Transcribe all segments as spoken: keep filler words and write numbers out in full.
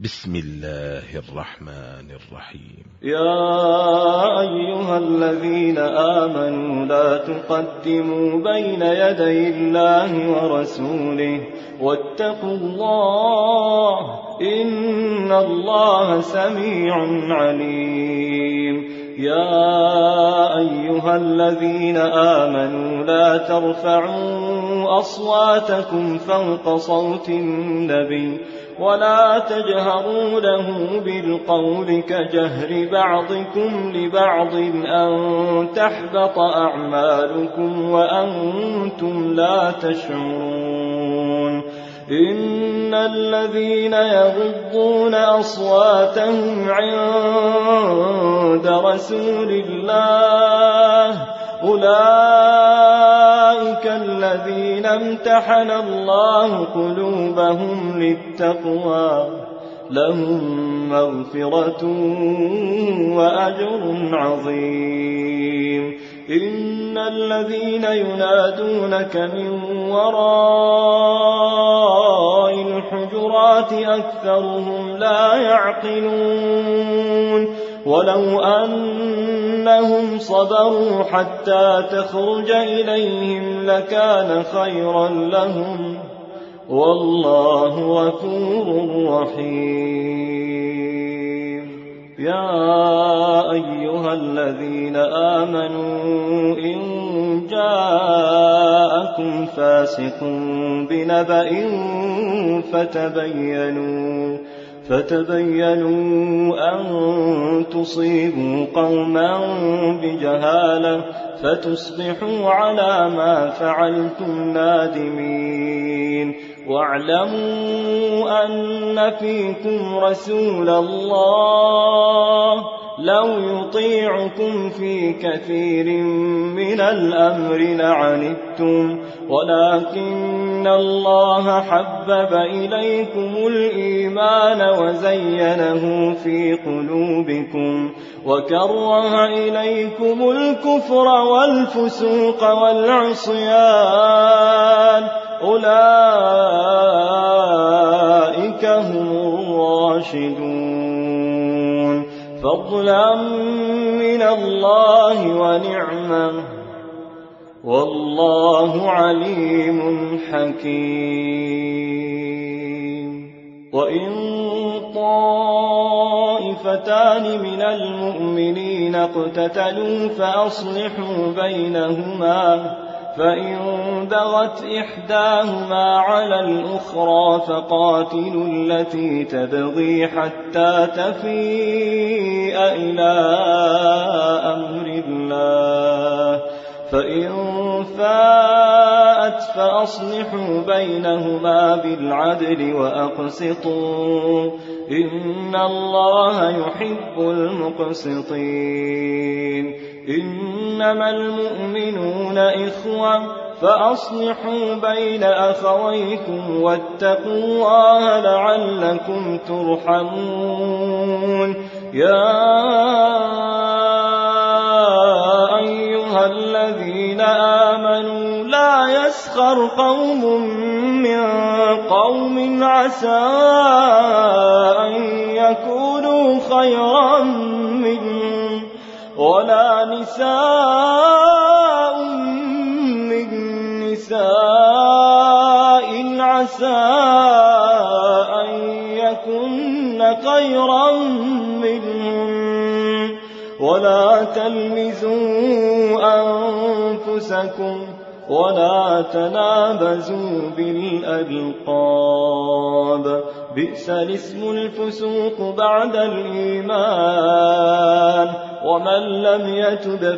بسم الله الرحمن الرحيم. يا أيها الذين آمنوا لا تقدموا بين يدي الله ورسوله واتقوا الله إن الله سميع عليم. يا أيها الذين آمنوا لا ترفعوا أصواتكم فوق صوت النبي ولا تجهروا له بالقول كجهر بعضكم لبعض أن تحبط أعمالكم وأنتم لا تشعرون. إن الذين يغضون أصواتهم عند رسول الله أولئك الذين امتحن الله قلوبهم للتقوى لهم مغفرة وأجر عظيم. إن الذين ينادونك من وراء الحجرات أكثرهم لا يعقلون. ولو أنهم صبروا حتى تخرج إليهم لكان خيرا لهم والله غفور رحيم. يا أيها الذين آمنوا إن جاءكم فاسق بنبأ فتبينوا فتبينوا أن تصيبوا قوما بجهالة فتصبحوا على ما فعلتم نادمين. واعلموا أن فيكم رسول الله لو يطيعكم في كثير من الأمر لعنتم ولكن الله حبب إليكم الإيمان وزينه في قلوبكم وكره إليكم الكفر والفسوق والعصيان أولئك هم الراشدون فضلا من الله ونعمة والله عليم حكيم. وإن طائفتان من المؤمنين اقتتلوا فأصلحوا بينهما فإن بغت إحداهما على الأخرى فقاتلوا التي تبغي حتى تفيء إلى أمر الله فإن فاءت فأصلحوا بينهما بالعدل وأقسطوا إن الله يحب المقسطين. إنما المؤمنون إخوة فأصلحوا بين أخويكم واتقوا الله لعلكم ترحمون. يا أيها الذين آمنوا لا يسخر قوم من قوم عسى أن يكونوا خيرا منهم ولا نساء من نساء عسى أن يكن خيرا منهم ولا تلمزوا أنفسكم ولا تنابزوا بالألقاب بئس الاسم الفسوق بعد الإيمان ومن لم يتب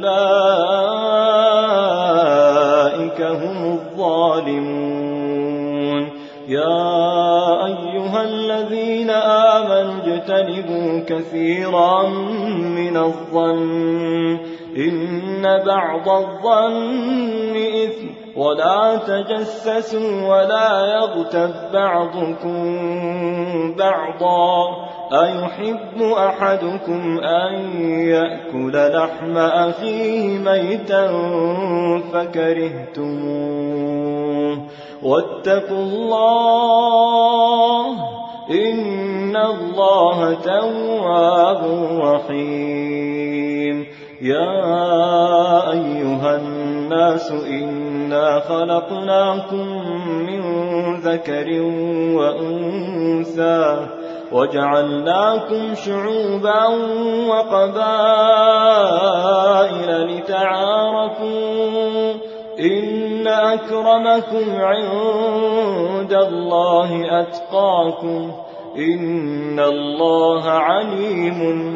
فأولئك هم الظالمون. يا أيها الذين آمنوا اجتنبوا كثيرا من الظن إن بعض الظن إثم ولا تجسسوا ولا يغتب بعضكم بعضا أيحب أحدكم أن يأكل لحم أخيه ميتا فكرهتموه واتقوا الله إن إن الله تواب رحيم. يا أيها الناس إنا خلقناكم من ذكر وأنثى وجعلناكم شعوبا وقبائل لتعارفوا إن أكرمكم عند الله أتقاكم إن الله عليم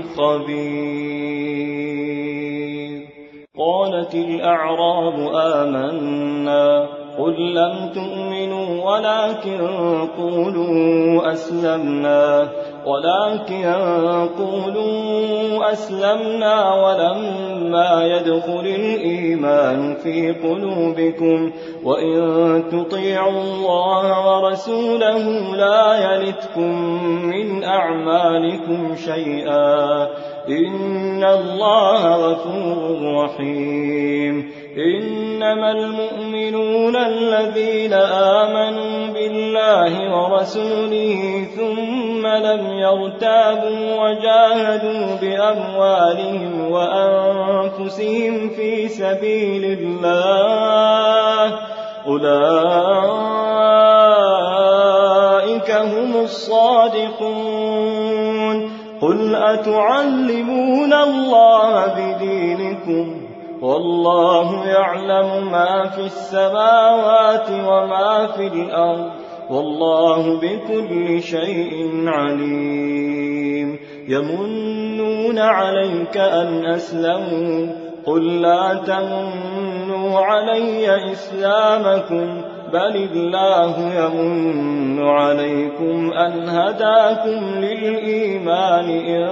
خبير. قالت الأعراب آمنا قل لم تؤمنوا ولكن قولوا أسلمنا ولكن قولوا أسلمنا ولما يدخل الإيمان في قلوبكم وإن تطيعوا الله ورسوله لا يلتكم من أعمالكم شيئا إن الله غفور رحيم. إنما المؤمنون الذين آمنوا بالله ورسوله ثم لم يرتابوا وجاهدوا بأموالهم وأنفسهم في سبيل الله أولئك هم الصادقون. قل أتعلمون الله بدينكم والله يعلم ما في السماوات وما في الأرض والله بكل شيء عليم. يمنون عليك أن أسلموا قل لا تمنوا علي إسلامكم بل الله يمن عليكم أن هداكم للإيمان إن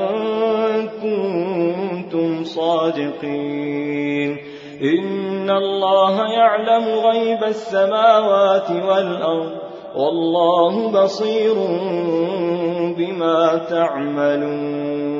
كنتم صادقين. إن الله يعلم غيب السماوات والأرض والله بصير بما تعملون.